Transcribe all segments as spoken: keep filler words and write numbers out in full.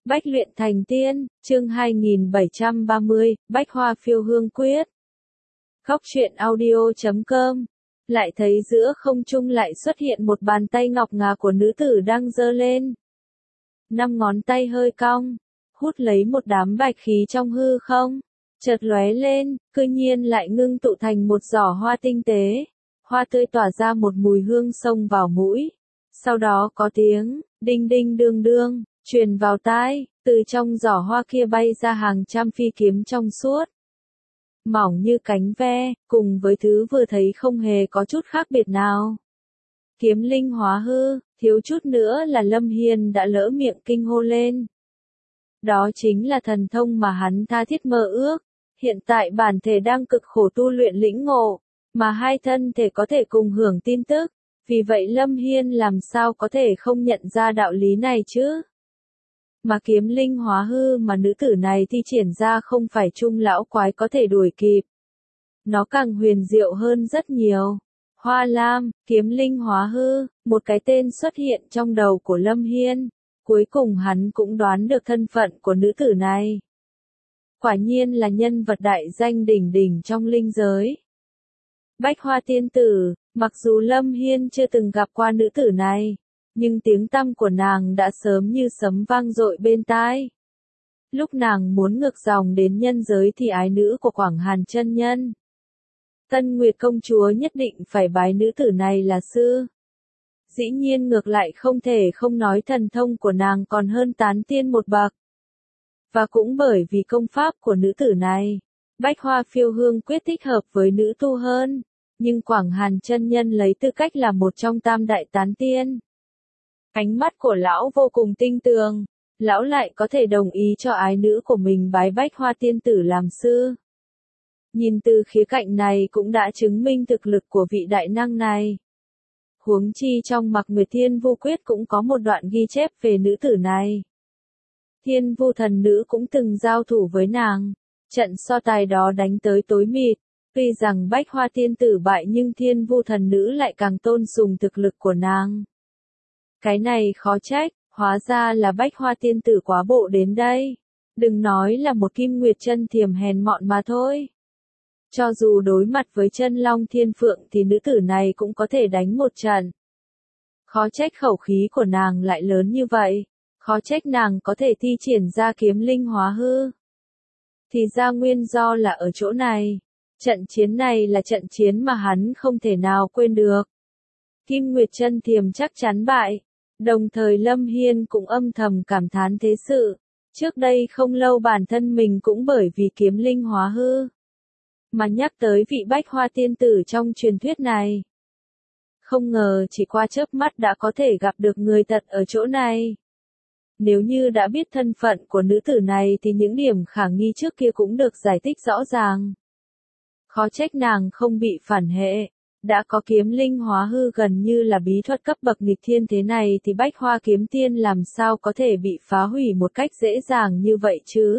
Bách luyện thành tiên, chương hai nghìn bảy trăm ba mươi, Bách Hoa Phiêu Hương Quyết. Khóc chuyện audio chấm com. Lại thấy giữa không trung lại xuất hiện một bàn tay ngọc ngà của nữ tử đang giơ lên. Năm ngón tay hơi cong, hút lấy một đám bạch khí trong hư không, chợt lóe lên, cư nhiên lại ngưng tụ thành một giỏ hoa tinh tế. Hoa tươi tỏa ra một mùi hương xông vào mũi. Sau đó có tiếng, đinh đinh đương đương, truyền vào tai, từ trong giỏ hoa kia bay ra hàng trăm phi kiếm trong suốt. Mỏng như cánh ve, cùng với thứ vừa thấy không hề có chút khác biệt nào. Kiếm linh hóa hư, thiếu chút nữa là Lâm Hiên đã lỡ miệng kinh hô lên. Đó chính là thần thông mà hắn tha thiết mơ ước, hiện tại bản thể đang cực khổ tu luyện lĩnh ngộ, mà hai thân thể có thể cùng hưởng tin tức, vì vậy Lâm Hiên làm sao có thể không nhận ra đạo lý này chứ? Mà kiếm linh hóa hư mà nữ tử này thi triển ra không phải trung lão quái có thể đuổi kịp. Nó càng huyền diệu hơn rất nhiều. Hoa lam, kiếm linh hóa hư, một cái tên xuất hiện trong đầu của Lâm Hiên. Cuối cùng hắn cũng đoán được thân phận của nữ tử này. Quả nhiên là nhân vật đại danh đỉnh đỉnh trong linh giới. Bách Hoa tiên tử, mặc dù Lâm Hiên chưa từng gặp qua nữ tử này, nhưng tiếng tăm của nàng đã sớm như sấm vang dội bên tai. Lúc nàng muốn ngược dòng đến nhân giới thì ái nữ của Quảng Hàn chân nhân, Tân Nguyệt công chúa nhất định phải bái nữ tử này là sư. Dĩ nhiên ngược lại không thể không nói thần thông của nàng còn hơn tán tiên một bậc. Và cũng bởi vì công pháp của nữ tử này, Bách Hoa Phiêu Hương Quyết thích hợp với nữ tu hơn, nhưng Quảng Hàn chân nhân lấy tư cách là một trong tam đại tán tiên. Ánh mắt của lão vô cùng tinh tường, lão lại có thể đồng ý cho ái nữ của mình bái Bách Hoa tiên tử làm sư. Nhìn từ khía cạnh này cũng đã chứng minh thực lực của vị đại năng này. Huống chi trong Mạc Nguyệt Thiên Vu Quyết cũng có một đoạn ghi chép về nữ tử này. Thiên Vu thần nữ cũng từng giao thủ với nàng, trận so tài đó đánh tới tối mịt, tuy rằng Bách Hoa tiên tử bại nhưng Thiên Vu thần nữ lại càng tôn sùng thực lực của nàng. Cái này khó trách, hóa ra là Bách Hoa tiên tử quá bộ đến đây. Đừng nói là một Kim Nguyệt chân thiềm hèn mọn mà thôi. Cho dù đối mặt với chân long thiên phượng thì nữ tử này cũng có thể đánh một trận. Khó trách khẩu khí của nàng lại lớn như vậy, khó trách nàng có thể thi triển ra kiếm linh hóa hư. Thì ra nguyên do là ở chỗ này. Trận chiến này là trận chiến mà hắn không thể nào quên được. Kim Nguyệt chân thiềm chắc chắn bại. Đồng thời Lâm Hiên cũng âm thầm cảm thán thế sự. Trước đây không lâu bản thân mình cũng bởi vì kiếm linh hóa hư mà nhắc tới vị Bách Hoa tiên tử trong truyền thuyết này. Không ngờ chỉ qua chớp mắt đã có thể gặp được người thật ở chỗ này. Nếu như đã biết thân phận của nữ tử này thì những điểm khả nghi trước kia cũng được giải thích rõ ràng. Khó trách nàng không bị phản hệ. Đã có kiếm linh hóa hư gần như là bí thuật cấp bậc nghịch thiên thế này thì Bách Hoa kiếm tiên làm sao có thể bị phá hủy một cách dễ dàng như vậy chứ?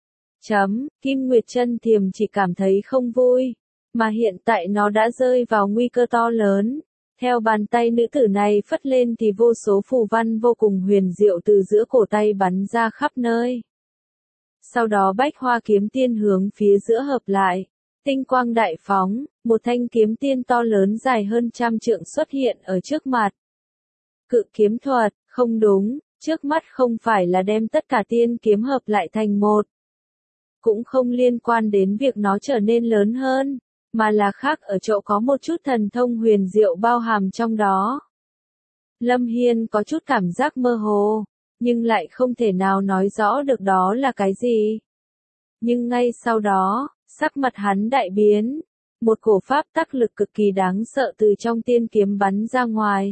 Chấm, Kim Nguyệt chân thiềm chỉ cảm thấy không vui, mà hiện tại nó đã rơi vào nguy cơ to lớn. Theo bàn tay nữ tử này phất lên thì vô số phù văn vô cùng huyền diệu từ giữa cổ tay bắn ra khắp nơi. Sau đó Bách Hoa kiếm tiên hướng phía giữa hợp lại. Tinh quang đại phóng, một thanh kiếm tiên to lớn dài hơn trăm trượng xuất hiện ở trước mặt. Cự kiếm thuật, không đúng, trước mắt không phải là đem tất cả tiên kiếm hợp lại thành một. Cũng không liên quan đến việc nó trở nên lớn hơn, mà là khác ở chỗ có một chút thần thông huyền diệu bao hàm trong đó. Lâm Hiên có chút cảm giác mơ hồ, nhưng lại không thể nào nói rõ được đó là cái gì. Nhưng ngay sau đó, sắc mặt hắn đại biến, một cổ pháp tắc lực cực kỳ đáng sợ từ trong tiên kiếm bắn ra ngoài.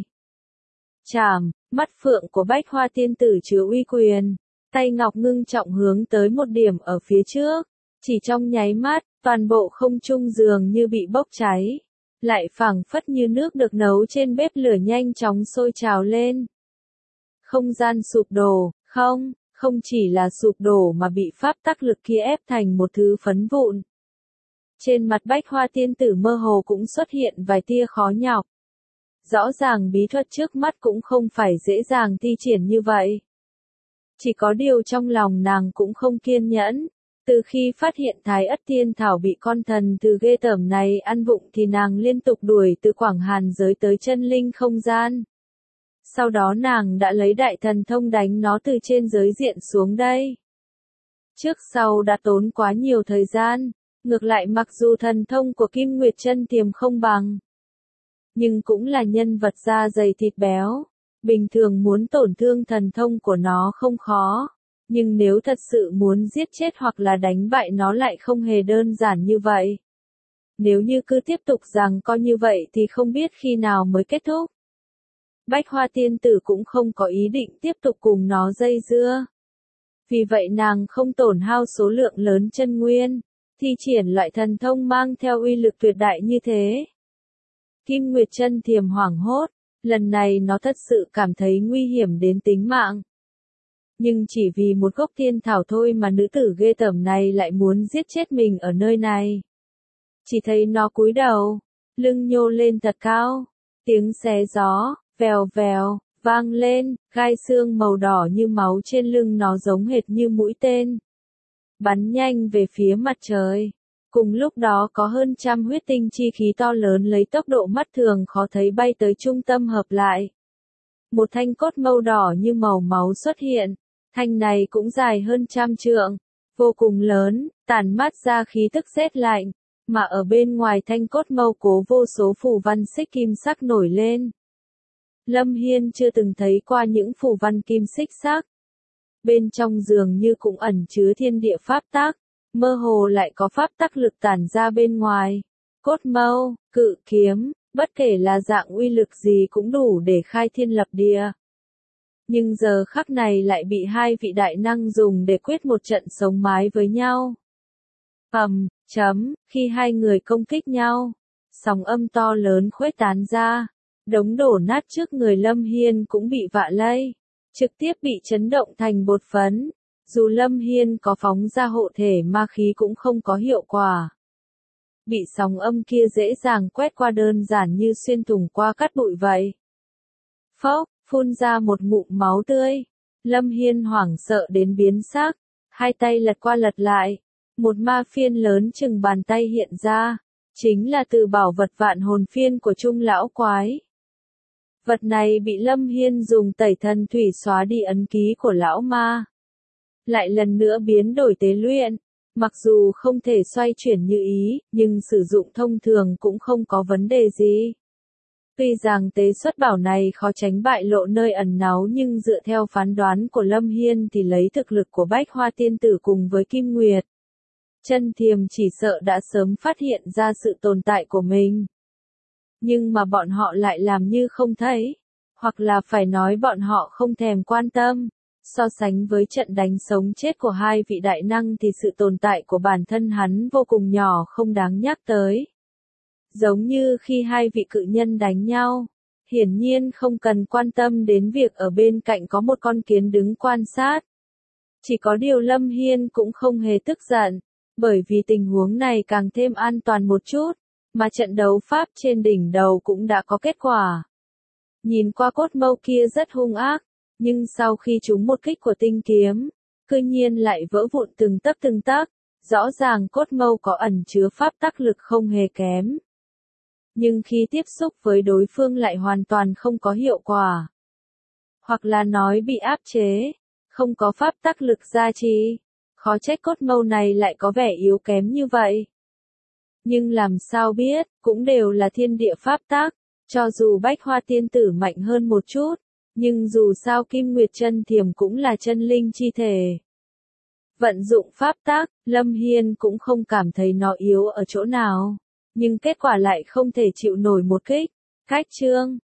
Chảm, mắt phượng của Bách Hoa tiên tử chứa uy quyền, tay ngọc ngưng trọng hướng tới một điểm ở phía trước, chỉ trong nháy mắt, toàn bộ không trung dường như bị bốc cháy, lại phảng phất như nước được nấu trên bếp lửa nhanh chóng sôi trào lên. Không gian sụp đổ, không, không chỉ là sụp đổ mà bị pháp tắc lực kia ép thành một thứ phấn vụn. Trên mặt Bách Hoa tiên tử mơ hồ cũng xuất hiện vài tia khó nhọc. Rõ ràng bí thuật trước mắt cũng không phải dễ dàng thi triển như vậy. Chỉ có điều trong lòng nàng cũng không kiên nhẫn. Từ khi phát hiện Thái Ất Thiên Thảo bị con thần từ ghê tởm này ăn vụng thì nàng liên tục đuổi từ Quảng Hàn giới tới chân linh không gian. Sau đó nàng đã lấy đại thần thông đánh nó từ trên giới diện xuống đây. Trước sau đã tốn quá nhiều thời gian, ngược lại mặc dù thần thông của Kim Nguyệt Chân Tiềm không bằng, nhưng cũng là nhân vật da dày thịt béo, bình thường muốn tổn thương thần thông của nó không khó, nhưng nếu thật sự muốn giết chết hoặc là đánh bại nó lại không hề đơn giản như vậy. Nếu như cứ tiếp tục rằng coi như vậy thì không biết khi nào mới kết thúc. Bách Hoa Tiên Tử cũng không có ý định tiếp tục cùng nó dây dưa. Vì vậy nàng không tổn hao số lượng lớn chân nguyên, thi triển loại thần thông mang theo uy lực tuyệt đại như thế. Kim Nguyệt Chân Thiềm hoảng hốt, lần này nó thật sự cảm thấy nguy hiểm đến tính mạng. Nhưng chỉ vì một gốc thiên thảo thôi mà nữ tử ghê tởm này lại muốn giết chết mình ở nơi này. Chỉ thấy nó cúi đầu, lưng nhô lên thật cao, tiếng xé gió, vèo vèo, vang lên, gai xương màu đỏ như máu trên lưng nó giống hệt như mũi tên. Bắn nhanh về phía mặt trời. Cùng lúc đó có hơn trăm huyết tinh chi khí to lớn lấy tốc độ mắt thường khó thấy bay tới trung tâm hợp lại. Một thanh cốt mâu đỏ như màu máu xuất hiện, thanh này cũng dài hơn trăm trượng, vô cùng lớn, tản mát ra khí tức rét lạnh, mà ở bên ngoài thanh cốt mâu cố vô số phù văn xích kim sắc nổi lên. Lâm Hiên chưa từng thấy qua những phù văn kim xích sắc. Bên trong dường như cũng ẩn chứa thiên địa pháp tắc, mơ hồ lại có pháp tắc lực tản ra bên ngoài. Cốt mâu, cự kiếm, bất kể là dạng uy lực gì cũng đủ để khai thiên lập địa. Nhưng giờ khắc này lại bị hai vị đại năng dùng để quyết một trận sống mái với nhau. Ầm, chấm, khi hai người công kích nhau, sóng âm to lớn khuếch tán ra, đống đổ nát trước người Lâm Hiên cũng bị vạ lây, trực tiếp bị chấn động thành bột phấn. Dù Lâm Hiên có phóng ra hộ thể ma khí cũng không có hiệu quả. Bị sóng âm kia dễ dàng quét qua đơn giản như xuyên thủng qua cát bụi vậy. Phốc, phun ra một ngụm máu tươi. Lâm Hiên hoảng sợ đến biến sắc, hai tay lật qua lật lại. Một ma phiên lớn chừng bàn tay hiện ra, chính là từ bảo vật vạn hồn phiên của Trung lão quái. Vật này bị Lâm Hiên dùng tẩy thần thủy xóa đi ấn ký của lão ma. Lại lần nữa biến đổi tế luyện, mặc dù không thể xoay chuyển như ý, nhưng sử dụng thông thường cũng không có vấn đề gì. Tuy rằng tế xuất bảo này khó tránh bại lộ nơi ẩn náu nhưng dựa theo phán đoán của Lâm Hiên thì lấy thực lực của Bách Hoa Tiên Tử cùng với Kim Nguyệt Chân Thiềm chỉ sợ đã sớm phát hiện ra sự tồn tại của mình. Nhưng mà bọn họ lại làm như không thấy, hoặc là phải nói bọn họ không thèm quan tâm. So sánh với trận đánh sống chết của hai vị đại năng thì sự tồn tại của bản thân hắn vô cùng nhỏ không đáng nhắc tới. Giống như khi hai vị cự nhân đánh nhau, hiển nhiên không cần quan tâm đến việc ở bên cạnh có một con kiến đứng quan sát. Chỉ có điều Lâm Hiên cũng không hề tức giận, bởi vì tình huống này càng thêm an toàn một chút, mà trận đấu pháp trên đỉnh đầu cũng đã có kết quả. Nhìn qua cốt mâu kia rất hung ác, nhưng sau khi trúng một kích của tinh kiếm, cư nhiên lại vỡ vụn từng tấc từng tấc, rõ ràng cốt mâu có ẩn chứa pháp tắc lực không hề kém. Nhưng khi tiếp xúc với đối phương lại hoàn toàn không có hiệu quả. Hoặc là nói bị áp chế, không có pháp tắc lực gia trì, khó trách cốt mâu này lại có vẻ yếu kém như vậy. Nhưng làm sao biết, cũng đều là thiên địa pháp tắc, cho dù Bách Hoa Tiên Tử mạnh hơn một chút. Nhưng dù sao Kim Nguyệt Chân Thiềm cũng là chân linh chi thể. Vận dụng pháp tắc, Lâm Hiên cũng không cảm thấy nó yếu ở chỗ nào. Nhưng kết quả lại không thể chịu nổi một kích. Cách chương